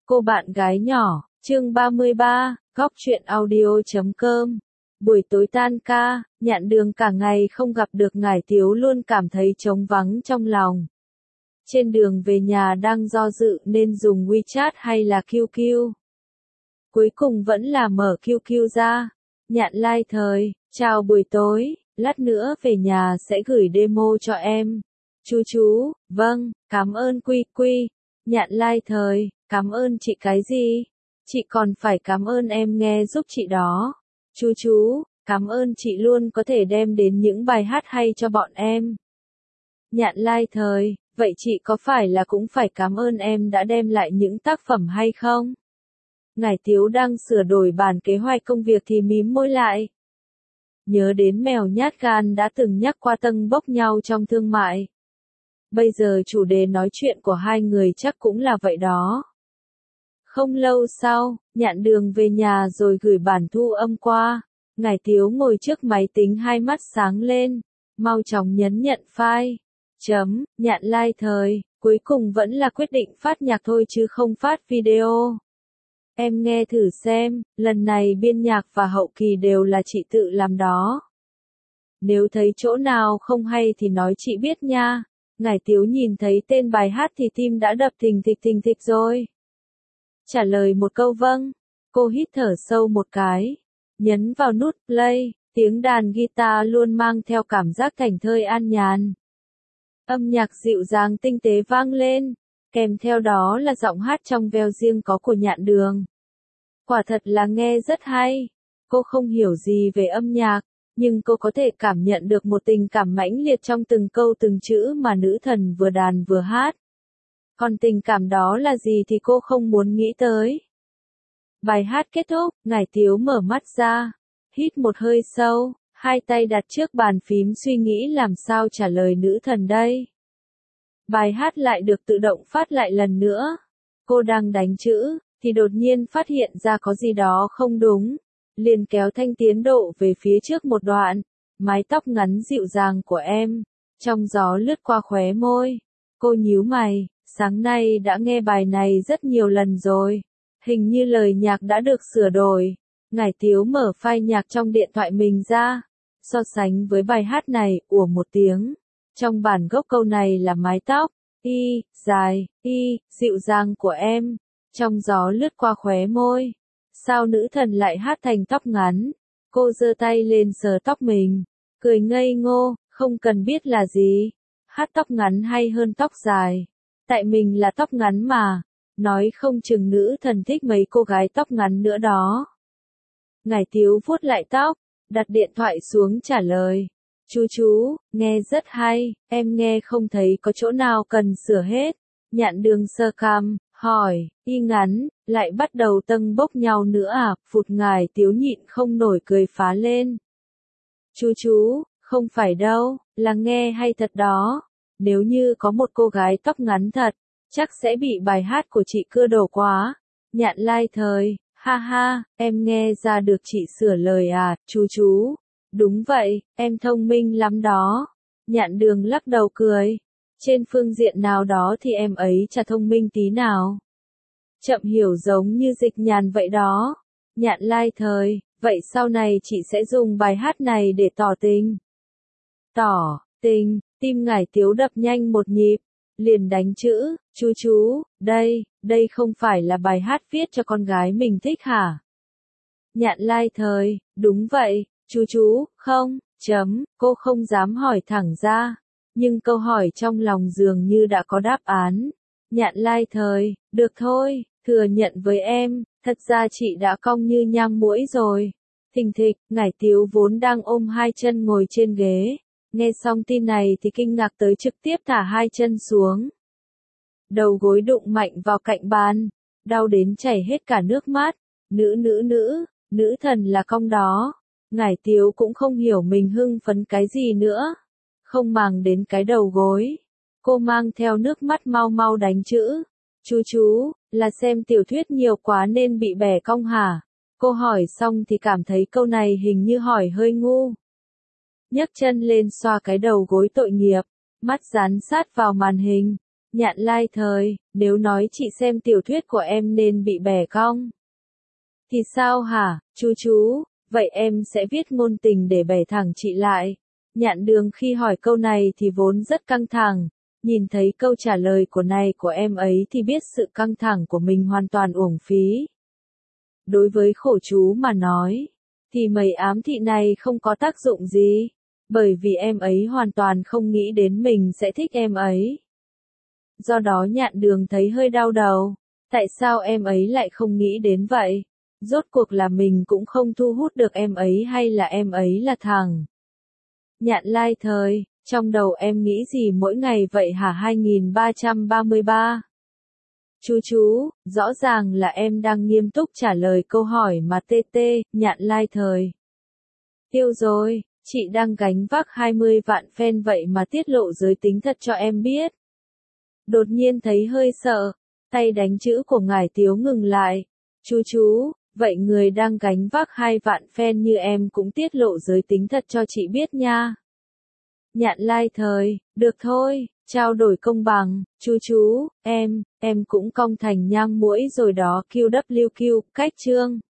Cô bạn gái nhỏ, chương 33, góc truyện audio.com. Buổi tối tan ca, Nhạn Đường cả ngày không gặp được Ngải Tiếu luôn cảm thấy trống vắng trong lòng. Trên đường về nhà đang do dự nên dùng WeChat hay là QQ. Cuối cùng vẫn là mở QQ ra. Nhạn lai thời, chào buổi tối, lát nữa về nhà sẽ gửi demo cho em. Chú, vâng, cảm ơn Quy. Nhạn lai thời, cảm ơn chị cái gì? Chị còn phải cảm ơn em nghe giúp chị đó. Chú, cảm ơn chị luôn có thể đem đến những bài hát hay cho bọn em. Nhạn lai thời, vậy chị có phải là cũng phải cảm ơn em đã đem lại những tác phẩm hay không? Ngải Tiếu đang sửa đổi bản kế hoạch công việc thì mím môi lại. Nhớ đến mèo nhát gan đã từng nhắc qua tâng bốc nhau trong thương mại. Bây giờ chủ đề nói chuyện của hai người chắc cũng là vậy đó. Không lâu sau, Nhạn Đường về nhà rồi gửi bản thu âm qua. Ngải Tiếu ngồi trước máy tính hai mắt sáng lên. Mau chóng nhấn nhận file. Nhạn lai thời, cuối cùng vẫn là quyết định phát nhạc thôi chứ không phát video. Em nghe thử xem, lần này biên nhạc và hậu kỳ đều là chị tự làm đó. Nếu thấy chỗ nào không hay thì nói chị biết nha. Ngải Tiếu nhìn thấy tên bài hát thì tim đã đập thình thịch rồi. Trả lời một câu vâng. Cô hít thở sâu một cái. Nhấn vào nút play, tiếng đàn guitar luôn mang theo cảm giác thảnh thơi an nhàn. Âm nhạc dịu dàng tinh tế vang lên, kèm theo đó là giọng hát trong veo riêng có của Nhạn Đường. Quả thật là nghe rất hay. Cô không hiểu gì về âm nhạc, nhưng cô có thể cảm nhận được một tình cảm mãnh liệt trong từng câu từng chữ mà nữ thần vừa đàn vừa hát. Còn tình cảm đó là gì thì cô không muốn nghĩ tới. Bài hát kết thúc, Ngải Tiếu mở mắt ra, hít một hơi sâu, hai tay đặt trước bàn phím suy nghĩ làm sao trả lời nữ thần đây. Bài hát lại được tự động phát lại lần nữa. Cô đang đánh chữ, thì đột nhiên phát hiện ra có gì đó không đúng. Liền kéo thanh tiến độ về phía trước một đoạn. Mái tóc ngắn dịu dàng của em, trong gió lướt qua khóe môi. Cô nhíu mày, sáng nay đã nghe bài này rất nhiều lần rồi. Hình như lời nhạc đã được sửa đổi. Ngải Tiếu mở file nhạc trong điện thoại mình ra. So sánh với bài hát này, ủa một tiếng. Trong bản gốc câu này là mái tóc, dài, dịu dàng của em. Trong gió lướt qua khóe môi. Sao nữ thần lại hát thành tóc ngắn? Cô giơ tay lên sờ tóc mình. Cười ngây ngô, không cần biết là gì. Hát tóc ngắn hay hơn tóc dài. Tại mình là tóc ngắn mà. Nói không chừng nữ thần thích mấy cô gái tóc ngắn nữa đó. Ngải Tiếu vuốt lại tóc, đặt điện thoại xuống trả lời. Chú, nghe rất hay, em nghe không thấy có chỗ nào cần sửa hết. Nhạn Đường sơ cằm, hỏi, ngắn, lại bắt đầu tâng bốc nhau nữa à? Phụt Ngải Tiếu nhịn không nổi cười phá lên. Chú, không phải đâu, là nghe hay thật đó. Nếu như có một cô gái tóc ngắn thật, chắc sẽ bị bài hát của chị cưa đổ quá. Nhạn lai thời, ha, em nghe ra được chị sửa lời à, chú. Đúng vậy, em thông minh lắm đó. Nhạn Đường lắc đầu cười. Trên phương diện nào đó thì em ấy chả thông minh tí nào. Chậm hiểu giống như dịch nhàn vậy đó. Nhạn lai thời, vậy sau này chị sẽ dùng bài hát này để tỏ tình. Tỏ tình, tim Ngải Tiếu đập nhanh một nhịp. Liền đánh chữ, chú, đây không phải là bài hát viết cho con gái mình thích hả? Nhạn lai thời, đúng vậy, chú, không, cô không dám hỏi thẳng ra. Nhưng câu hỏi trong lòng dường như đã có đáp án. Nhạn lai thời, được thôi, thừa nhận với em, thật ra chị đã cong như nhang muỗi rồi. Thình thịch, Ngải Tiếu vốn đang ôm hai chân ngồi trên ghế. Nghe xong tin này thì kinh ngạc tới trực tiếp thả hai chân xuống. Đầu gối đụng mạnh vào cạnh bàn, đau đến chảy hết cả nước mắt. Nữ thần là cong đó. Ngải Tiếu cũng không hiểu mình hưng phấn cái gì nữa. Không màng đến cái đầu gối. Cô mang theo nước mắt mau đánh chữ. Chú, là xem tiểu thuyết nhiều quá nên bị bẻ cong hả? Cô hỏi xong thì cảm thấy câu này hình như hỏi hơi ngu. Nhấc chân lên xoa cái đầu gối tội nghiệp, mắt dán sát vào màn hình. Nhạn lai thời, nếu nói chị xem tiểu thuyết của em nên bị bẻ cong. Thì sao hả, chú, vậy em sẽ viết ngôn tình để bẻ thẳng chị lại. Nhạn Đường khi hỏi câu này thì vốn rất căng thẳng, nhìn thấy câu trả lời của em ấy thì biết sự căng thẳng của mình hoàn toàn uổng phí. Đối với khổ chú mà nói, thì mấy ám thị này không có tác dụng gì, bởi vì em ấy hoàn toàn không nghĩ đến mình sẽ thích em ấy. Do đó Nhạn Đường thấy hơi đau đầu, tại sao em ấy lại không nghĩ đến vậy? Rốt cuộc là mình cũng không thu hút được em ấy hay là em ấy là thằng? Nhạn lai thời, trong đầu em nghĩ gì mỗi ngày vậy hả 2333? Chú, rõ ràng là em đang nghiêm túc trả lời câu hỏi mà TT, Nhạn lai thời. Tiêu rồi, chị đang gánh vác 20 vạn fan vậy mà tiết lộ giới tính thật cho em biết. Đột nhiên thấy hơi sợ, tay đánh chữ của ngải Tiếu ngừng lại. Chú, vậy người đang gánh vác 2 vạn fan như em cũng tiết lộ giới tính thật cho chị biết nha. Nhạn lai thời, được thôi, trao đổi công bằng, chú, em cũng cong thành nhang muỗi rồi đó QWQ, cách chương.